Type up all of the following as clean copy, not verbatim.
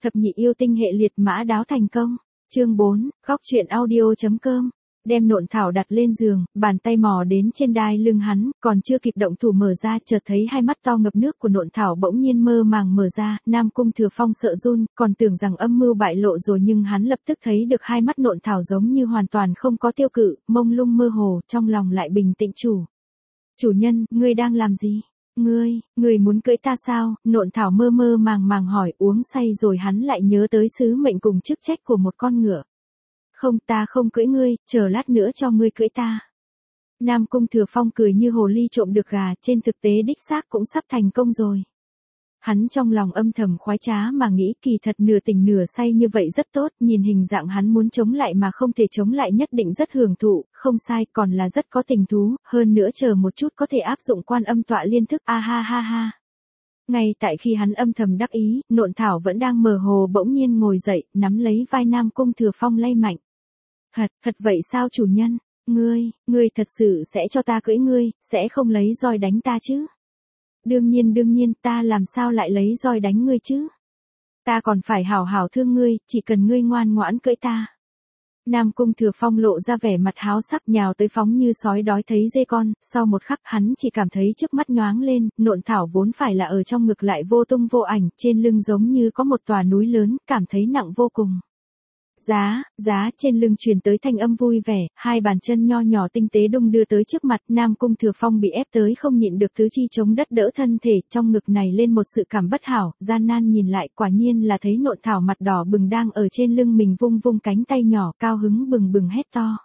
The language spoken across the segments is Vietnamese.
Thập nhị yêu tinh hệ liệt mã đáo thành công. Chương 4, góc truyện audio.com. Đem nộn thảo đặt lên giường, bàn tay mò đến trên đai lưng hắn, còn chưa kịp động thủ mở ra, chợt thấy hai mắt to ngập nước của nộn thảo bỗng nhiên mơ màng mở ra. Nam Cung Thừa Phong sợ run, còn tưởng rằng âm mưu bại lộ rồi, nhưng hắn lập tức thấy được hai mắt nộn thảo giống như hoàn toàn không có tiêu cự, mông lung mơ hồ, trong lòng lại bình tĩnh. Chủ nhân, ngươi đang làm gì? Ngươi muốn cưỡi ta sao? Nộn thảo mơ mơ màng hỏi. Uống say rồi hắn lại nhớ tới sứ mệnh cùng chức trách của một con ngựa. Không, ta không cưỡi ngươi, chờ lát nữa cho ngươi cưỡi ta. Nam Cung Thừa Phong cười như hồ ly trộm được gà, trên thực tế đích xác cũng sắp thành công rồi. Hắn trong lòng âm thầm khoái trá mà nghĩ, kỳ thật nửa tỉnh nửa say như vậy rất tốt, nhìn hình dạng hắn muốn chống lại mà không thể chống lại nhất định rất hưởng thụ, không sai, còn là rất có tình thú, hơn nữa chờ một chút có thể áp dụng Quan Âm Tọa Liên thức, a ha ha ha. Ngay tại khi hắn âm thầm đắc ý, nộn thảo vẫn đang mờ hồ bỗng nhiên ngồi dậy, nắm lấy vai Nam Cung Thừa Phong lay mạnh. Thật vậy sao chủ nhân? Ngươi thật sự sẽ cho ta cưỡi ngươi, sẽ không lấy roi đánh ta chứ? Đương nhiên, ta làm sao lại lấy roi đánh ngươi chứ? Ta còn phải hảo hảo thương ngươi, chỉ cần ngươi ngoan ngoãn cưỡi ta. Nam Cung Thừa Phong lộ ra vẻ mặt háo sắc, nhào tới phóng như sói đói thấy dê con, sau một khắc hắn chỉ cảm thấy trước mắt nhoáng lên, nộn thảo vốn phải là ở trong ngực lại vô tung vô ảnh, trên lưng giống như có một tòa núi lớn, cảm thấy nặng vô cùng. Giá, trên lưng truyền tới thanh âm vui vẻ, hai bàn chân nho nhỏ tinh tế đung đưa tới trước mặt. Nam Cung Thừa Phong bị ép tới không nhịn được tứ chi chống đất đỡ thân thể, trong ngực này lên một sự cảm bất hảo, gian nan nhìn lại, quả nhiên là thấy nộn thảo mặt đỏ bừng đang ở trên lưng mình vung cánh tay nhỏ, cao hứng bừng hét to.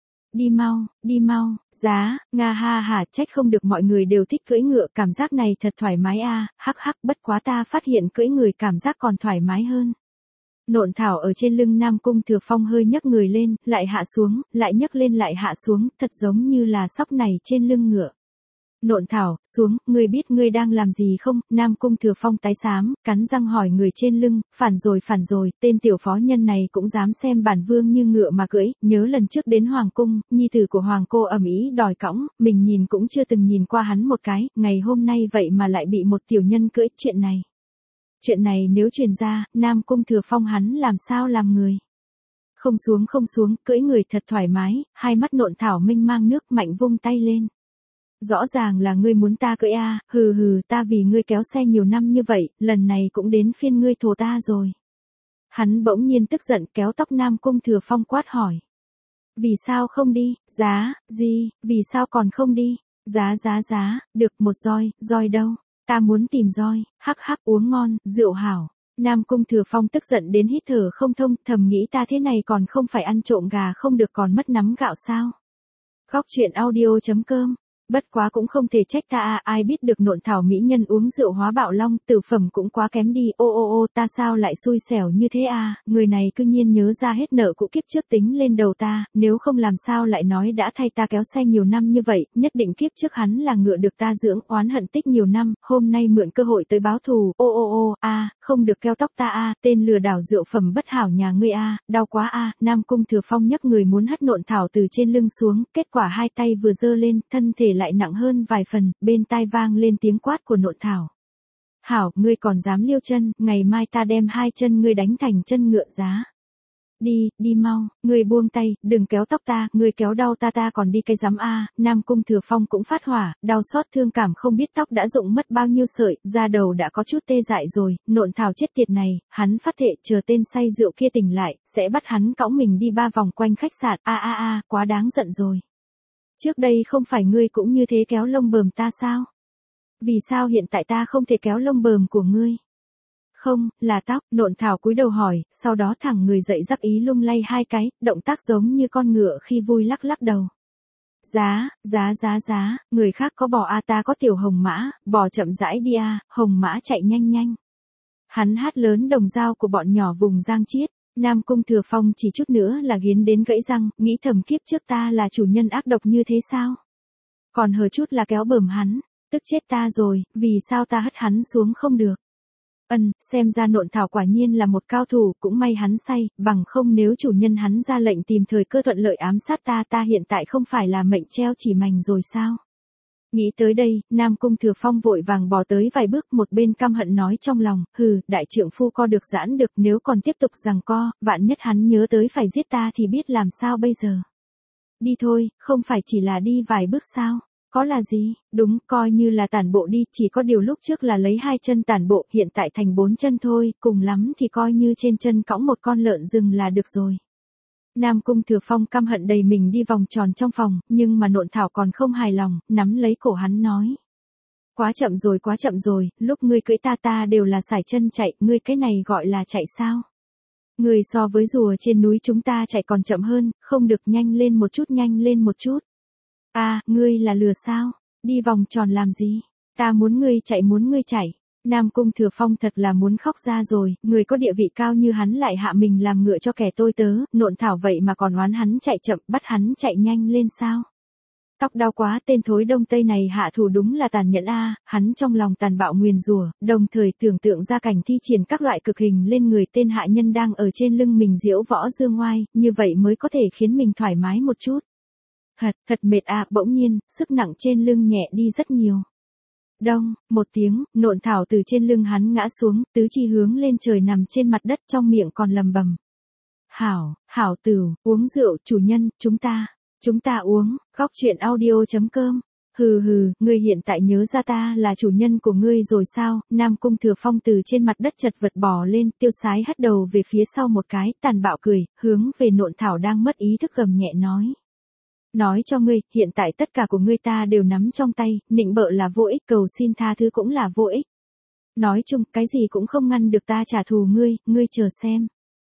Đi mau, Giá, nga ha hả, trách không được mọi người đều thích cưỡi ngựa, cảm giác này thật thoải mái a, hắc, bất quá ta phát hiện cưỡi người cảm giác còn thoải mái hơn. Nộn thảo ở trên lưng Nam Cung Thừa Phong hơi nhấc người lên, lại hạ xuống, lại nhấc lên lại hạ xuống, thật giống như là sóc này trên lưng ngựa. Nộn thảo, xuống, ngươi biết ngươi đang làm gì không? Nam Cung Thừa Phong tái xám, cắn răng hỏi người trên lưng, phản rồi, tên tiểu phó nhân này cũng dám xem bản vương như ngựa mà cưỡi, nhớ lần trước đến Hoàng Cung, nhi tử của Hoàng cô ầm ĩ đòi cõng, mình nhìn cũng chưa từng nhìn qua hắn một cái, ngày hôm nay vậy mà lại bị một tiểu nhân cưỡi, Chuyện này nếu truyền ra, Nam Cung Thừa Phong hắn làm sao làm người? Không xuống, cưỡi người thật thoải mái, hai mắt nộn thảo minh mang nước mạnh vung tay lên. Rõ ràng là ngươi muốn ta cưỡi a, hừ, ta vì ngươi kéo xe nhiều năm như vậy, lần này cũng đến phiên ngươi thổ ta rồi. Hắn bỗng nhiên tức giận kéo tóc Nam Cung Thừa Phong quát hỏi. Vì sao không đi, vì sao còn không đi, giá, được một roi đâu? Ta muốn tìm roi, hắc, uống ngon, rượu hảo. Nam Cung Thừa Phong tức giận đến hít thở không thông, thầm nghĩ ta thế này còn không phải ăn trộm gà không được còn mất nắm gạo sao. Góc truyện audio.com. Bất quá cũng không thể trách ta ai biết được nộn thảo mỹ nhân uống rượu hóa bạo long, tử phẩm cũng quá kém đi, ô, ta sao lại xui xẻo như thế người này cư nhiên nhớ ra hết nợ cũ kiếp trước tính lên đầu ta, nếu không làm sao lại nói đã thay ta kéo xe nhiều năm như vậy, nhất định kiếp trước hắn là ngựa được ta dưỡng, oán hận tích nhiều năm, hôm nay mượn cơ hội tới báo thù, ô, không được kéo tóc ta tên lừa đảo rượu phẩm bất hảo nhà ngươi đau quá Nam Cung Thừa Phong nhấc người muốn hất nộn thảo từ trên lưng xuống, kết quả hai tay vừa giơ lên, thân thể lại nặng hơn vài phần, bên tai vang lên tiếng quát của nộn thảo. Hảo, ngươi còn dám liêu chân, ngày mai ta đem hai chân ngươi đánh thành chân ngựa giá. Đi mau, ngươi buông tay, đừng kéo tóc ta, ngươi kéo đau ta còn đi cái giám Nam Cung Thừa Phong cũng phát hỏa, đau xót thương cảm không biết tóc đã rụng mất bao nhiêu sợi, da đầu đã có chút tê dại rồi, nộn thảo chết tiệt này, hắn phát thệ chờ tên say rượu kia tỉnh lại, sẽ bắt hắn cõng mình đi 3 vòng quanh khách sạn, quá đáng giận rồi. Trước đây không phải ngươi cũng như thế kéo lông bờm ta sao? Vì sao hiện tại ta không thể kéo lông bờm của ngươi? Không, là tóc, nộn thảo cúi đầu hỏi, sau đó thẳng người dậy rắc ý lung lay hai cái, động tác giống như con ngựa khi vui lắc đầu. Giá, người khác có bò ta có tiểu hồng mã, bò chậm rãi đi hồng mã chạy nhanh. Hắn hát lớn đồng dao của bọn nhỏ vùng Giang Chiết. Nam Cung Thừa Phong chỉ chút nữa là nghiến đến gãy răng, nghĩ thầm kiếp trước ta là chủ nhân ác độc như thế sao? Còn hờ chút là kéo bờm hắn, tức chết ta rồi, vì sao ta hất hắn xuống không được? Xem ra nộn thảo quả nhiên là một cao thủ, cũng may hắn say, bằng không nếu chủ nhân hắn ra lệnh tìm thời cơ thuận lợi ám sát ta hiện tại không phải là mệnh treo chỉ mành rồi sao? Nghĩ tới đây, Nam Cung Thừa Phong vội vàng bò tới vài bước, một bên căm hận nói trong lòng, hừ, đại trượng phu co được giãn được, nếu còn tiếp tục giằng co, vạn nhất hắn nhớ tới phải giết ta thì biết làm sao bây giờ. Đi thôi, không phải chỉ là đi vài bước sao? Có là gì? Đúng, coi như là tản bộ đi, chỉ có điều lúc trước là lấy 2 chân tản bộ, hiện tại thành 4 chân thôi, cùng lắm thì coi như trên chân cõng một con lợn rừng là được rồi. Nam Cung Thừa Phong căm hận đầy mình đi vòng tròn trong phòng, nhưng mà Nộn Thảo còn không hài lòng, nắm lấy cổ hắn nói. Quá chậm rồi, lúc ngươi cưỡi ta đều là sải chân chạy, ngươi cái này gọi là chạy sao? Ngươi so với rùa trên núi chúng ta chạy còn chậm hơn, không được, nhanh lên một chút. À, ngươi là lừa sao? Đi vòng tròn làm gì? Ta muốn ngươi chạy. Nam Cung Thừa Phong thật là muốn khóc ra rồi, người có địa vị cao như hắn lại hạ mình làm ngựa cho kẻ tôi tớ, Nộn Thảo vậy mà còn oán hắn chạy chậm, bắt hắn chạy nhanh lên sao? Tóc đau quá, tên thối đông tây này hạ thủ đúng là tàn nhẫn a, hắn trong lòng tàn bạo nguyền rủa, đồng thời tưởng tượng ra cảnh thi triển các loại cực hình lên người tên hạ nhân đang ở trên lưng mình diễu võ dương ngoai, như vậy mới có thể khiến mình thoải mái một chút. Thật mệt à, bỗng nhiên, sức nặng trên lưng nhẹ đi rất nhiều. Đông, một tiếng, Nộn Thảo từ trên lưng hắn ngã xuống, tứ chi hướng lên trời nằm trên mặt đất, trong miệng còn lầm bầm. Hảo Tửu, uống rượu, chủ nhân, chúng ta uống, Góc Truyện Audio.com. Hừ, ngươi hiện tại nhớ ra ta là chủ nhân của ngươi rồi sao? Nam Cung Thừa Phong từ trên mặt đất chật vật bò lên, tiêu sái hất đầu về phía sau một cái, tàn bạo cười, hướng về Nộn Thảo đang mất ý thức gầm nhẹ nói. Nói cho ngươi, hiện tại tất cả của ngươi ta đều nắm trong tay, nịnh bợ là vô ích, cầu xin tha thứ cũng là vô ích. Nói chung, cái gì cũng không ngăn được ta trả thù ngươi chờ xem.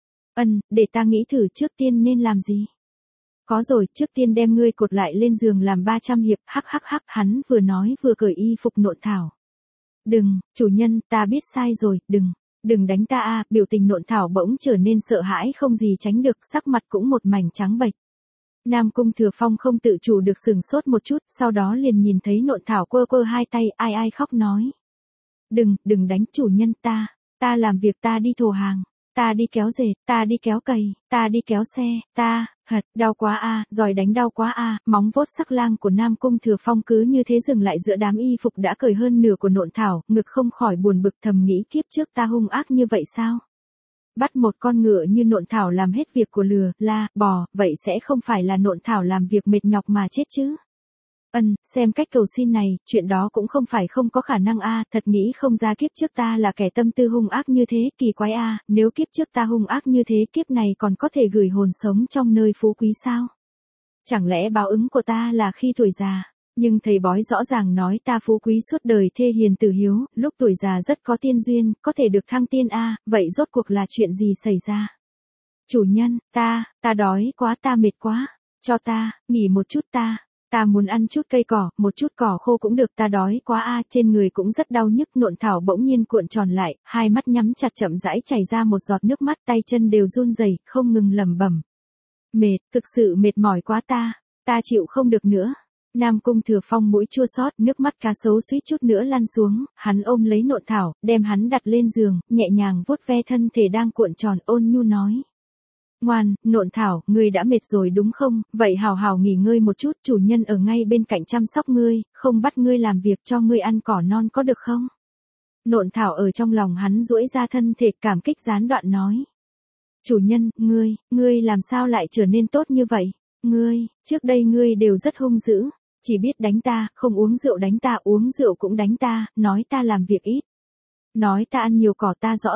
Để ta nghĩ thử trước tiên nên làm gì. Có rồi, trước tiên đem ngươi cột lại lên giường làm 300 hiệp, hắc, hắn vừa nói vừa cởi y phục Nộn Thảo. Đừng, chủ nhân, ta biết sai rồi, đừng đánh ta a, biểu tình Nộn Thảo bỗng trở nên sợ hãi không gì tránh được, sắc mặt cũng một mảnh trắng bệch. Nam Cung Thừa Phong không tự chủ được sửng sốt một chút, sau đó liền nhìn thấy Nộn Thảo quơ 2 tay, ai khóc nói. Đừng đánh chủ nhân ta làm việc, ta đi thồ hàng, ta đi kéo dệt, ta đi kéo cày, ta đi kéo xe, đau quá a, giỏi đánh đau quá a, móng vuốt sắc lang của Nam Cung Thừa Phong cứ như thế dừng lại giữa đám y phục đã cởi hơn nửa của Nộn Thảo, ngực không khỏi buồn bực thầm nghĩ kiếp trước ta hung ác như vậy sao? Bắt một con ngựa như Nộn Thảo làm hết việc của lừa, la, bò, vậy sẽ không phải là Nộn Thảo làm việc mệt nhọc mà chết chứ? Xem cách cầu xin này, chuyện đó cũng không phải không có khả năng a, thật nghĩ không ra kiếp trước ta là kẻ tâm tư hung ác như thế, kỳ quái a, nếu kiếp trước ta hung ác như thế, kiếp này còn có thể gửi hồn sống trong nơi phú quý sao? Chẳng lẽ báo ứng của ta là khi tuổi già? Nhưng thầy bói rõ ràng nói ta phú quý suốt đời, thê hiền tử hiếu, lúc tuổi già rất có tiên duyên, có thể được thăng tiên a, vậy rốt cuộc là chuyện gì xảy ra? Chủ nhân, ta đói quá, ta mệt quá, cho ta nghỉ một chút, ta muốn ăn chút cây cỏ, một chút cỏ khô cũng được, ta đói quá a, trên người cũng rất đau nhức. Nộn Thảo bỗng nhiên cuộn tròn lại, hai mắt nhắm chặt, chậm rãi chảy ra một giọt nước mắt, tay chân đều run rẩy, không ngừng lẩm bẩm. Mệt, thực sự mệt mỏi quá, ta chịu không được nữa. Nam Cung Thừa Phong mũi chua xót, nước mắt cá sấu suýt chút nữa lăn xuống, hắn ôm lấy Nộn Thảo, đem hắn đặt lên giường, nhẹ nhàng vuốt ve thân thể đang cuộn tròn, ôn nhu nói. Ngoan, Nộn Thảo, ngươi đã mệt rồi đúng không, vậy hào hào nghỉ ngơi một chút, chủ nhân ở ngay bên cạnh chăm sóc ngươi, không bắt ngươi làm việc, cho ngươi ăn cỏ non có được không? Nộn Thảo ở trong lòng hắn duỗi ra thân thể, cảm kích gián đoạn nói. Chủ nhân, ngươi làm sao lại trở nên tốt như vậy? Trước đây ngươi đều rất hung dữ, chỉ biết đánh ta, không uống rượu đánh ta, uống rượu cũng đánh ta, nói ta làm việc ít. Nói ta ăn nhiều cỏ, ta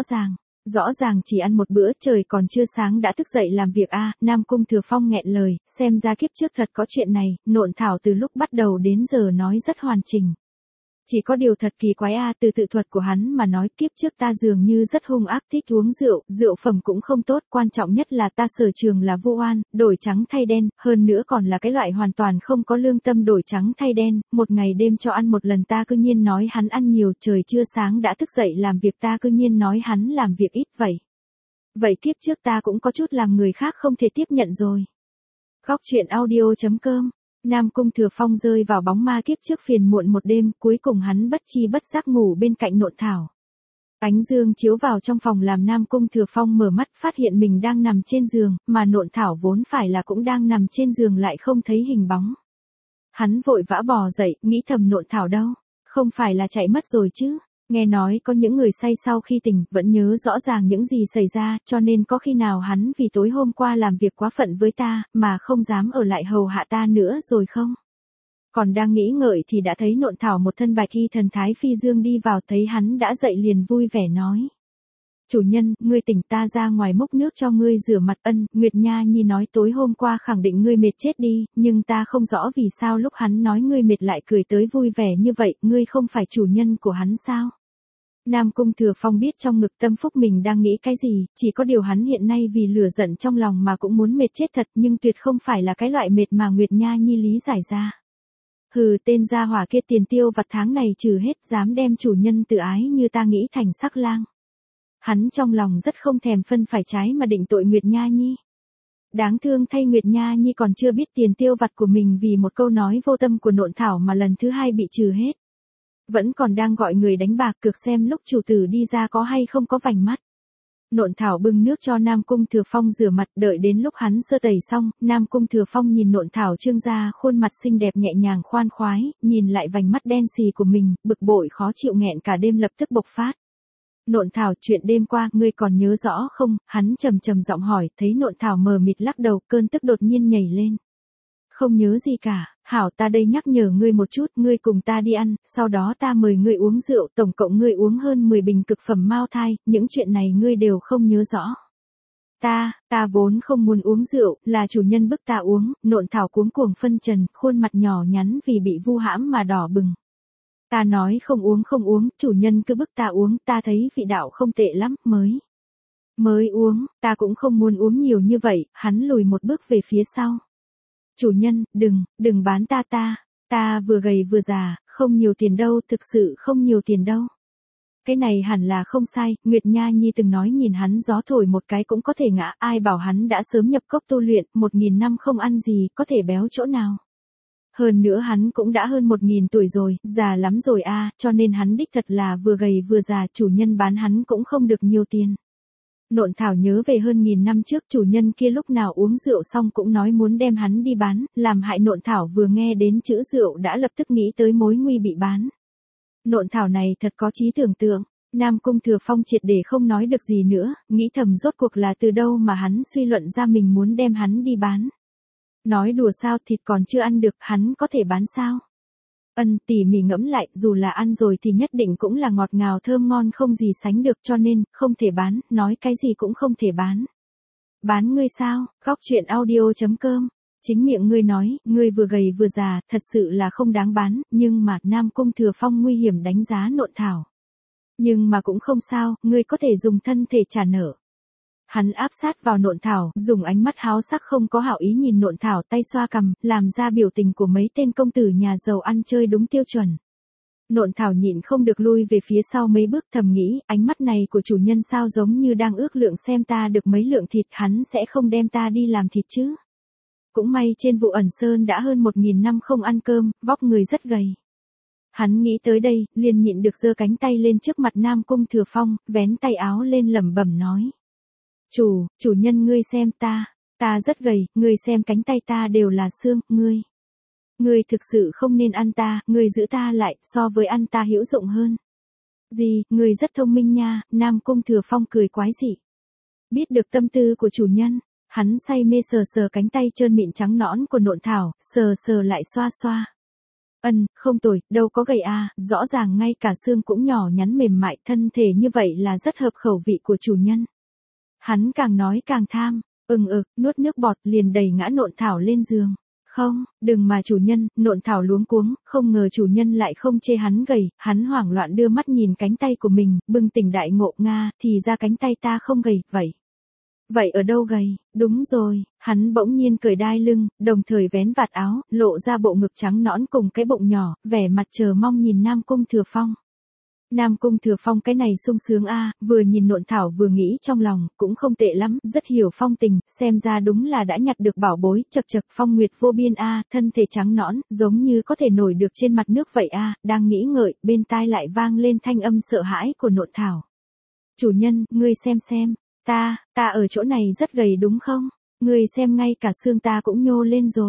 rõ ràng chỉ ăn một bữa, trời còn chưa sáng đã thức dậy làm việc a. Nam Cung Thừa Phong nghẹn lời, xem ra kiếp trước thật có chuyện này, Nộn Thảo từ lúc bắt đầu đến giờ nói rất hoàn chỉnh. Chỉ có điều thật kỳ quái a, từ tự thuật của hắn mà nói, kiếp trước ta dường như rất hung ác, thích uống rượu, rượu phẩm cũng không tốt, quan trọng nhất là ta sở trường là vu oan, đổi trắng thay đen, hơn nữa còn là cái loại hoàn toàn không có lương tâm đổi trắng thay đen, một ngày đêm cho ăn một lần, ta cư nhiên nói hắn ăn nhiều, trời chưa sáng đã thức dậy làm việc, ta cư nhiên nói hắn làm việc ít vậy kiếp trước ta cũng có chút làm người khác không thể tiếp nhận rồi. Góc Truyện Audio.com. Nam Cung Thừa Phong rơi vào bóng ma kiếp trước phiền muộn một đêm, cuối cùng hắn bất chi bất giác ngủ bên cạnh Nộn Thảo. Ánh dương chiếu vào trong phòng làm Nam Cung Thừa Phong mở mắt, phát hiện mình đang nằm trên giường, mà Nộn Thảo vốn phải là cũng đang nằm trên giường lại không thấy hình bóng. Hắn vội vã bò dậy, nghĩ thầm Nộn Thảo đâu, không phải là chạy mất rồi chứ. Nghe nói có những người say sau khi tỉnh vẫn nhớ rõ ràng những gì xảy ra, cho nên có khi nào hắn vì tối hôm qua làm việc quá phận với ta, mà không dám ở lại hầu hạ ta nữa rồi không? Còn đang nghĩ ngợi thì đã thấy Nộn Thảo một thân bạch y thần thái phi dương đi vào, thấy hắn đã dậy liền vui vẻ nói. Chủ nhân, ngươi tỉnh, ta ra ngoài múc nước cho ngươi rửa mặt. Ân, Nguyệt Nha Nhi nói tối hôm qua khẳng định ngươi mệt chết đi, nhưng ta không rõ vì sao lúc hắn nói ngươi mệt lại cười tới vui vẻ như vậy, ngươi không phải chủ nhân của hắn sao? Nam Cung Thừa Phong biết trong ngực Tâm Phúc mình đang nghĩ cái gì, chỉ có điều hắn hiện nay vì lửa giận trong lòng mà cũng muốn mệt chết thật, nhưng tuyệt không phải là cái loại mệt mà Nguyệt Nha Nhi lý giải ra. Hừ, tên gia hỏa kia tiền tiêu vặt tháng này trừ hết, dám đem chủ nhân tự ái như ta nghĩ thành sắc lang. Hắn trong lòng rất không thèm phân phải trái mà định tội Nguyệt Nha Nhi. Đáng thương thay Nguyệt Nha Nhi còn chưa biết tiền tiêu vặt của mình vì một câu nói vô tâm của Nộn Thảo mà lần thứ hai bị trừ hết. Vẫn còn đang gọi người đánh bạc cược xem lúc chủ tử đi ra có hay không có vành mắt. Nộn Thảo bưng nước cho Nam Cung Thừa Phong rửa mặt, đợi đến lúc hắn sơ tẩy xong, Nam Cung Thừa Phong nhìn Nộn Thảo trương ra khuôn mặt xinh đẹp nhẹ nhàng khoan khoái, nhìn lại vành mắt đen xì của mình, bực bội khó chịu nghẹn cả đêm lập tức bộc phát. Nộn Thảo, chuyện đêm qua, ngươi còn nhớ rõ không? Hắn trầm trầm giọng hỏi, thấy Nộn Thảo mờ mịt lắc đầu, cơn tức đột nhiên nhảy lên. Không nhớ gì cả, hảo, ta đây nhắc nhở ngươi một chút, ngươi cùng ta đi ăn, sau đó ta mời ngươi uống rượu, tổng cộng ngươi uống hơn 10 bình cực phẩm Mao Thai, những chuyện này ngươi đều không nhớ rõ. Ta vốn không muốn uống rượu, là chủ nhân bức ta uống. Nộn Thảo cuống cuồng phân trần, khuôn mặt nhỏ nhắn vì bị vu hãm mà đỏ bừng. Ta nói không uống, chủ nhân cứ bức ta uống, ta thấy vị đạo không tệ lắm, mới uống, ta cũng không muốn uống nhiều như vậy. Hắn lùi một bước về phía sau. Chủ nhân, đừng bán ta vừa gầy vừa già, không nhiều tiền đâu, thực sự không nhiều tiền đâu. Cái này hẳn là không sai, Nguyệt Nha Nhi từng nói nhìn hắn gió thổi một cái cũng có thể ngã, ai bảo hắn đã sớm nhập cốc tu luyện, 1000 năm không ăn gì, có thể béo chỗ nào. Hơn nữa hắn cũng đã hơn 1000 tuổi rồi, già lắm rồi a, cho nên hắn đích thật là vừa gầy vừa già, chủ nhân bán hắn cũng không được nhiều tiền. Nộn Thảo nhớ về hơn 1000 năm trước chủ nhân kia lúc nào uống rượu xong cũng nói muốn đem hắn đi bán, làm hại Nộn Thảo vừa nghe đến chữ rượu đã lập tức nghĩ tới mối nguy bị bán. Nộn Thảo này thật có trí tưởng tượng. Nam Cung Thừa Phong triệt để không nói được gì nữa, nghĩ thầm rốt cuộc là từ đâu mà hắn suy luận ra mình muốn đem hắn đi bán. Nói đùa sao, thịt còn chưa ăn được, hắn có thể bán sao? Tỉ mỉ ngẫm lại, dù là ăn rồi thì nhất định cũng là ngọt ngào thơm ngon không gì sánh được, cho nên, không thể bán, nói cái gì cũng không thể bán. Bán ngươi sao? Góc truyện audio.com. Chính miệng ngươi nói, ngươi vừa gầy vừa già, thật sự là không đáng bán, nhưng mà, Nam Cung Thừa Phong nguy hiểm đánh giá Nộn Thảo. Nhưng mà cũng không sao, ngươi có thể dùng thân thể trả nợ. Hắn áp sát vào Nộn Thảo, dùng ánh mắt háo sắc không có hảo ý nhìn Nộn Thảo, tay xoa cằm, làm ra biểu tình của mấy tên công tử nhà giàu ăn chơi đúng tiêu chuẩn. Nộn Thảo nhịn không được lui về phía sau mấy bước, thầm nghĩ, ánh mắt này của chủ nhân sao giống như đang ước lượng xem ta được mấy lượng thịt, hắn sẽ không đem ta đi làm thịt chứ. Cũng may trên Vụ Ẩn Sơn đã hơn 1000 năm không ăn cơm, vóc người rất gầy. Hắn nghĩ tới đây, liền nhịn được giơ cánh tay lên trước mặt Nam Cung Thừa Phong, vén tay áo lên lẩm bẩm nói. Chủ nhân ngươi xem ta rất gầy, ngươi xem cánh tay ta đều là xương, ngươi thực sự không nên ăn ta, ngươi giữ ta lại, so với ăn ta hữu dụng hơn. Gì, ngươi rất thông minh nha, Nam Cung Thừa Phong cười quái dị. Biết được tâm tư của chủ nhân, hắn say mê sờ sờ cánh tay trơn mịn trắng nõn của Nộn Thảo, sờ lại xoa xoa. Không tồi, đâu có gầy a, rõ ràng ngay cả xương cũng nhỏ nhắn mềm mại, thân thể như vậy là rất hợp khẩu vị của chủ nhân. Hắn càng nói càng tham, nuốt nước bọt liền đẩy ngã Nộn Thảo lên giường. Không, đừng mà chủ nhân, Nộn Thảo luống cuống, không ngờ chủ nhân lại không chê hắn gầy, hắn hoảng loạn đưa mắt nhìn cánh tay của mình, bừng tỉnh đại ngộ, Nga, thì ra cánh tay ta không gầy, Vậy ở đâu gầy? Đúng rồi, hắn bỗng nhiên cởi đai lưng, đồng thời vén vạt áo, lộ ra bộ ngực trắng nõn cùng cái bụng nhỏ, vẻ mặt chờ mong nhìn Nam Cung Thừa Phong. Nam Cung Thừa Phong cái này sung sướng a, vừa nhìn Nộn Thảo vừa nghĩ trong lòng, cũng không tệ lắm, rất hiểu phong tình, xem ra đúng là đã nhặt được bảo bối, chật phong nguyệt vô biên a, thân thể trắng nõn, giống như có thể nổi được trên mặt nước vậy a, đang nghĩ ngợi, bên tai lại vang lên thanh âm sợ hãi của Nộn Thảo. Chủ nhân, ngươi xem, ta ở chỗ này rất gầy đúng không? Ngươi xem ngay cả xương ta cũng nhô lên rồi.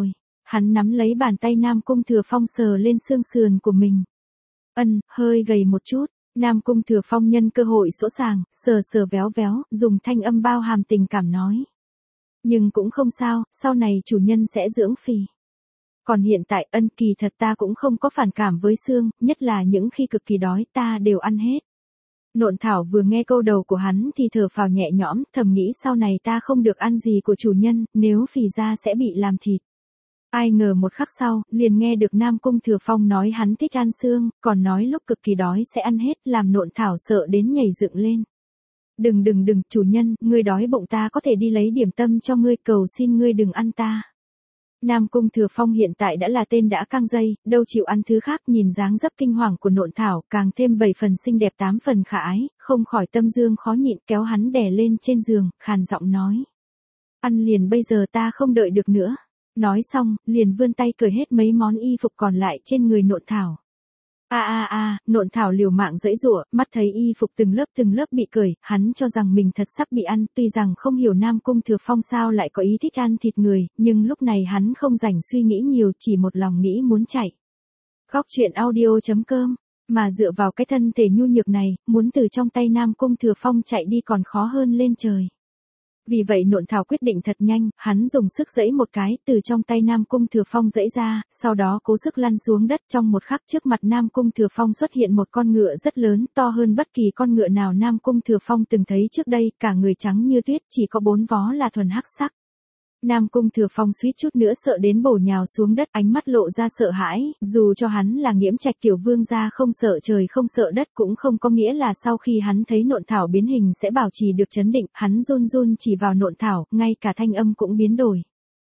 Hắn nắm lấy bàn tay Nam Cung Thừa Phong sờ lên xương sườn của mình. Hơi gầy một chút. Nam Cung Thừa Phong nhân cơ hội sỗ sàng, sờ sờ véo véo, dùng thanh âm bao hàm tình cảm nói. Nhưng cũng không sao, sau này chủ nhân sẽ dưỡng phì. Còn hiện tại kỳ thật ta cũng không có phản cảm với xương, nhất là những khi cực kỳ đói ta đều ăn hết. Nộn thảo vừa nghe câu đầu của hắn thì thở phào nhẹ nhõm, thầm nghĩ sau này ta không được ăn gì của chủ nhân, nếu phì ra sẽ bị làm thịt. Ai ngờ một khắc sau, liền nghe được Nam Cung Thừa Phong nói hắn thích ăn xương, còn nói lúc cực kỳ đói sẽ ăn hết, làm Nộn thảo sợ đến nhảy dựng lên. Đừng, chủ nhân, ngươi đói bụng ta có thể đi lấy điểm tâm cho ngươi, cầu xin ngươi đừng ăn ta. Nam Cung Thừa Phong hiện tại đã là tên đã căng dây, đâu chịu ăn thứ khác, nhìn dáng dấp kinh hoàng của Nộn thảo, càng thêm 7 phần xinh đẹp 8 phần khả ái, không khỏi tâm dương khó nhịn, kéo hắn đè lên trên giường, khàn giọng nói. Ăn liền bây giờ, ta không đợi được nữa. Nói xong, liền vươn tay cởi hết mấy món y phục còn lại trên người Nộn thảo. Nộn thảo liều mạng giãy giụa, mắt thấy y phục từng lớp bị cởi, hắn cho rằng mình thật sắp bị ăn, tuy rằng không hiểu Nam Cung Thừa Phong sao lại có ý thích ăn thịt người, nhưng lúc này hắn không rảnh suy nghĩ nhiều, chỉ một lòng nghĩ muốn chạy. Góc truyện audio.com, mà dựa vào cái thân thể nhu nhược này, muốn từ trong tay Nam Cung Thừa Phong chạy đi còn khó hơn lên trời. Vì vậy Nộn thảo quyết định thật nhanh, hắn dùng sức giãy một cái, từ trong tay Nam Cung Thừa Phong giãy ra, sau đó cố sức lăn xuống đất, trong một khắc trước mặt Nam Cung Thừa Phong xuất hiện một con ngựa rất lớn, to hơn bất kỳ con ngựa nào Nam Cung Thừa Phong từng thấy trước đây, cả người trắng như tuyết, chỉ có 4 vó là thuần hắc sắc. Nam Cung Thừa Phong suýt chút nữa sợ đến bổ nhào xuống đất, ánh mắt lộ ra sợ hãi, dù cho hắn là Nghiễm Trạch tiểu vương gia không sợ trời không sợ đất cũng không có nghĩa là sau khi hắn thấy Nộn thảo biến hình sẽ bảo trì được trấn định, hắn run run chỉ vào Nộn thảo, ngay cả thanh âm cũng biến đổi.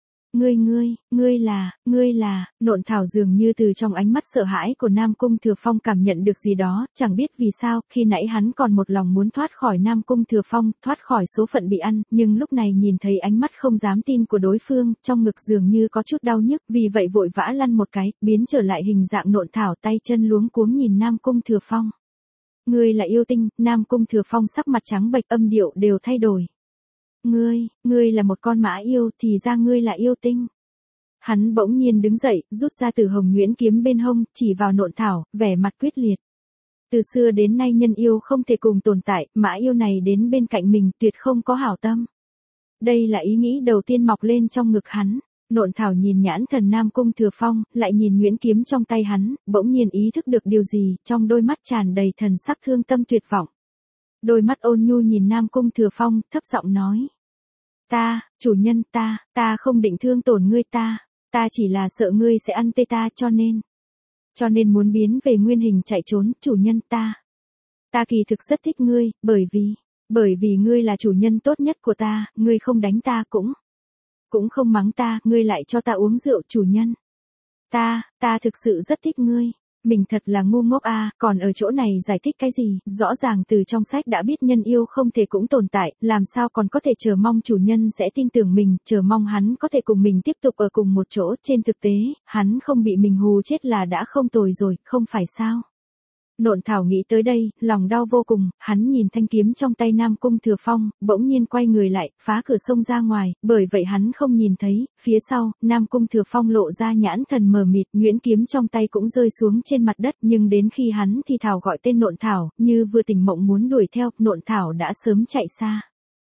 Ngươi là, Nộn thảo dường như từ trong ánh mắt sợ hãi của Nam Cung Thừa Phong cảm nhận được gì đó, chẳng biết vì sao, khi nãy hắn còn một lòng muốn thoát khỏi Nam Cung Thừa Phong, thoát khỏi số phận bị ăn, nhưng lúc này nhìn thấy ánh mắt không dám tin của đối phương, trong ngực dường như có chút đau nhức, vì vậy vội vã lăn một cái, biến trở lại hình dạng Nộn thảo, tay chân luống cuống nhìn Nam Cung Thừa Phong. Ngươi là yêu tinh, Nam Cung Thừa Phong sắc mặt trắng bệch, âm điệu đều thay đổi. Ngươi là một con mã yêu, thì ra ngươi là yêu tinh. Hắn bỗng nhiên đứng dậy, rút ra Tử Hồng Nhuyễn kiếm bên hông, chỉ vào Nộn thảo, vẻ mặt quyết liệt. Từ xưa đến nay nhân yêu không thể cùng tồn tại, mã yêu này đến bên cạnh mình tuyệt không có hảo tâm. Đây là ý nghĩ đầu tiên mọc lên trong ngực hắn. Nộn thảo nhìn nhãn thần Nam Cung Thừa Phong, lại nhìn nhuyễn kiếm trong tay hắn, bỗng nhiên ý thức được điều gì, trong đôi mắt tràn đầy thần sắc thương tâm tuyệt vọng. Đôi mắt ôn nhu nhìn Nam Cung Thừa Phong, thấp giọng nói. Chủ nhân ta không định thương tổn ngươi, ta chỉ là sợ ngươi sẽ ăn tê ta, cho nên muốn biến về nguyên hình chạy trốn, chủ nhân ta kỳ thực rất thích ngươi, bởi vì ngươi là chủ nhân tốt nhất của ta, ngươi không đánh ta cũng không mắng ta, ngươi lại cho ta uống rượu, chủ nhân. Ta thực sự rất thích ngươi. Mình thật là ngu ngốc a, còn ở chỗ này giải thích cái gì, rõ ràng từ trong sách đã biết nhân yêu không thể cũng tồn tại, làm sao còn có thể chờ mong chủ nhân sẽ tin tưởng mình, chờ mong hắn có thể cùng mình tiếp tục ở cùng một chỗ, trên thực tế, hắn không bị mình hù chết là đã không tồi rồi, không phải sao. Nộn thảo nghĩ tới đây, lòng đau vô cùng, hắn nhìn thanh kiếm trong tay Nam Cung Thừa Phong, bỗng nhiên quay người lại, phá cửa xông ra ngoài, bởi vậy hắn không nhìn thấy, phía sau, Nam Cung Thừa Phong lộ ra nhãn thần mờ mịt, nhuyễn kiếm trong tay cũng rơi xuống trên mặt đất, nhưng đến khi hắn thì thào gọi tên Nộn thảo, như vừa tỉnh mộng muốn đuổi theo, Nộn thảo đã sớm chạy xa.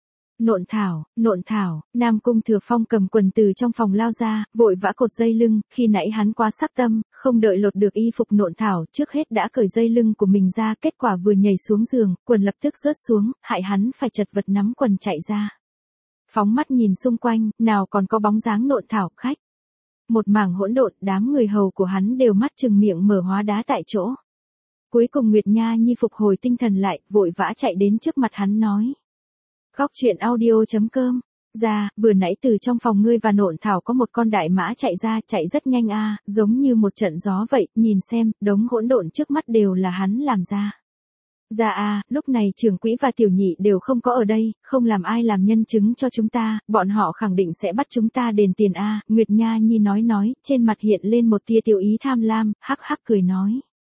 Nộn thảo, Nam Cung Thừa Phong cầm quần từ trong phòng lao ra, vội vã cột dây lưng, khi nãy hắn quá sắc tâm, không đợi lột được y phục Nộn thảo, trước hết đã cởi dây lưng của mình ra, kết quả vừa nhảy xuống giường, quần lập tức rớt xuống, hại hắn phải chật vật nắm quần chạy ra. Phóng mắt nhìn xung quanh, nào còn có bóng dáng Nộn thảo, khách. Một mảng hỗn độn, đám người hầu của hắn đều mắt trừng miệng mở hóa đá tại chỗ. Cuối cùng Nguyệt Nha Nhi phục hồi tinh thần lại, vội vã chạy đến trước mặt hắn nói. Góc truyện audio.com, vừa nãy từ trong phòng ngươi và Nộn thảo có một con đại mã chạy ra, chạy rất nhanh a, giống như một trận gió vậy, nhìn xem, đống hỗn độn trước mắt đều là hắn làm ra. Lúc này trưởng quỹ và tiểu nhị đều không có ở đây, không làm ai làm nhân chứng cho chúng ta, bọn họ khẳng định sẽ bắt chúng ta đền tiền a. Nguyệt Nha Nhi nói, trên mặt hiện lên một tia tiểu ý tham lam, hắc hắc cười nói.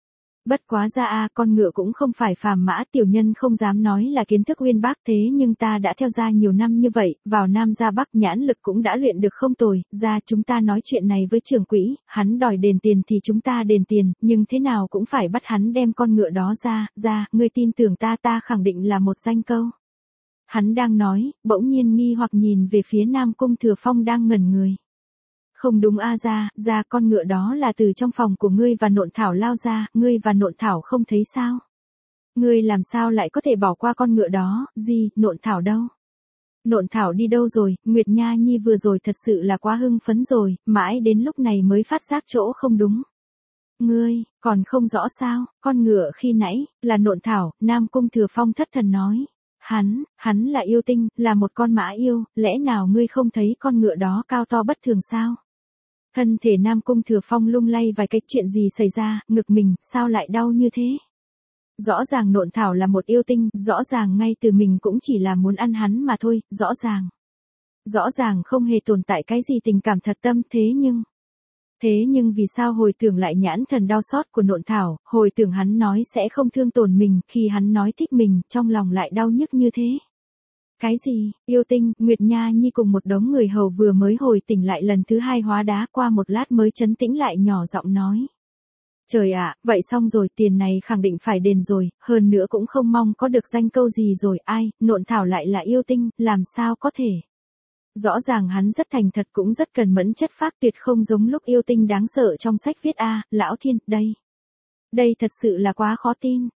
Bất quá ra con ngựa cũng không phải phàm mã, tiểu nhân không dám nói là kiến thức uyên bác, thế nhưng ta đã theo gia nhiều năm như vậy, vào Nam ra Bắc nhãn lực cũng đã luyện được không tồi, ra chúng ta nói chuyện này với trưởng quỹ, hắn đòi đền tiền thì chúng ta đền tiền, nhưng thế nào cũng phải bắt hắn đem con ngựa đó ra, ngươi tin tưởng ta khẳng định là một danh câu. Hắn đang nói, bỗng nhiên nghi hoặc nhìn về phía Nam Cung Thừa Phong đang ngẩn người. Không đúng ra con ngựa đó là từ trong phòng của ngươi và Nộn Thảo lao ra, ngươi và Nộn Thảo không thấy sao? Ngươi làm sao lại có thể bỏ qua con ngựa đó, gì, Nộn Thảo đâu? Nộn Thảo đi đâu rồi, Nguyệt Nha Nhi vừa rồi thật sự là quá hưng phấn rồi, mãi đến lúc này mới phát giác chỗ không đúng. Ngươi, còn không rõ sao, con ngựa khi nãy, là Nộn Thảo, Nam Cung Thừa Phong thất thần nói. Hắn là yêu tinh, là một con mã yêu, lẽ nào ngươi không thấy con ngựa đó cao to bất thường sao? Thân thể Nam Cung Thừa Phong lung lay vài cái, chuyện gì xảy ra, ngực mình, sao lại đau như thế? Rõ ràng Nộn Thảo là một yêu tinh, rõ ràng ngay từ mình cũng chỉ là muốn ăn hắn mà thôi, rõ ràng không hề tồn tại cái gì tình cảm thật tâm, thế nhưng vì sao hồi tưởng lại nhãn thần đau xót của Nộn Thảo, hồi tưởng hắn nói sẽ không thương tổn mình, khi hắn nói thích mình, trong lòng lại đau nhức như thế. Cái gì, yêu tinh, Nguyệt Nha Nhi cùng một đống người hầu vừa mới hồi tỉnh lại lần thứ hai hóa đá, qua một lát mới trấn tĩnh lại, nhỏ giọng nói. Trời ạ, vậy xong rồi, tiền này khẳng định phải đền rồi, hơn nữa cũng không mong có được danh câu gì rồi, ai, Nộn Thảo lại là yêu tinh, làm sao có thể. Rõ ràng hắn rất thành thật cũng rất cần mẫn, chất phác, tuyệt không giống lúc yêu tinh đáng sợ trong sách viết lão thiên, đây thật sự là quá khó tin.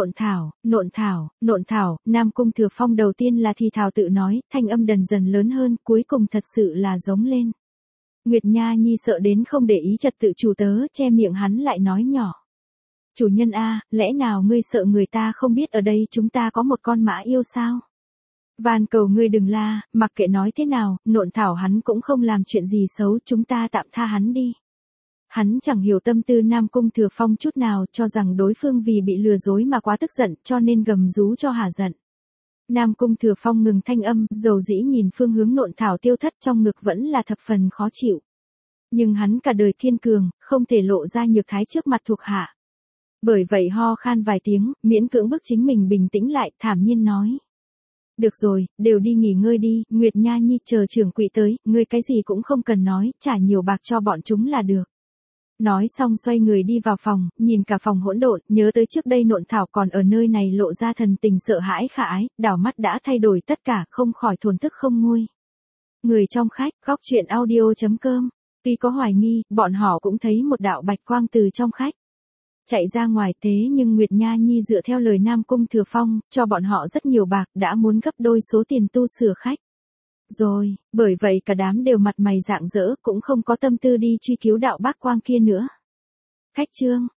Nộn Thảo, Nam Cung Thừa Phong đầu tiên là thì thào tự nói, thanh âm dần lớn hơn, cuối cùng thật sự là giống lên. Nguyệt Nha Nhi sợ đến không để ý trật tự chủ tớ, che miệng hắn lại nói nhỏ. Chủ nhân lẽ nào ngươi sợ người ta không biết ở đây chúng ta có một con mã yêu sao? Van cầu ngươi đừng la, mặc kệ nói thế nào, Nộn Thảo hắn cũng không làm chuyện gì xấu, chúng ta tạm tha hắn đi. Hắn chẳng hiểu tâm tư Nam Cung Thừa Phong chút nào, cho rằng đối phương vì bị lừa dối mà quá tức giận, cho nên gầm rú cho hả giận. Nam Cung Thừa Phong ngừng thanh âm, dầu dĩ nhìn phương hướng Nộn Thảo tiêu thất, trong ngực vẫn là thập phần khó chịu. Nhưng hắn cả đời kiên cường, không thể lộ ra nhược thái trước mặt thuộc hạ. Bởi vậy ho khan vài tiếng, miễn cưỡng bức chính mình bình tĩnh lại, thản nhiên nói. Được rồi, đều đi nghỉ ngơi đi, Nguyệt Nha Nhi chờ trưởng quỹ tới, ngươi cái gì cũng không cần nói, trả nhiều bạc cho bọn chúng là được. Nói xong xoay người đi vào phòng, nhìn cả phòng hỗn độn, nhớ tới trước đây Nộn Thảo còn ở nơi này lộ ra thần tình sợ hãi khả ái, đảo mắt đã thay đổi tất cả, không khỏi thổn thức không nguôi. Người trong khách, góc truyện audio.com, tuy có hoài nghi, bọn họ cũng thấy một đạo bạch quang từ trong khách chạy ra ngoài, thế nhưng Nguyệt Nha Nhi dựa theo lời Nam Cung Thừa Phong, cho bọn họ rất nhiều bạc, đã muốn gấp đôi số tiền tu sửa khách. Rồi, bởi vậy cả đám đều mặt mày rạng rỡ, cũng không có tâm tư đi truy cứu đạo bác quang kia nữa. Khách chương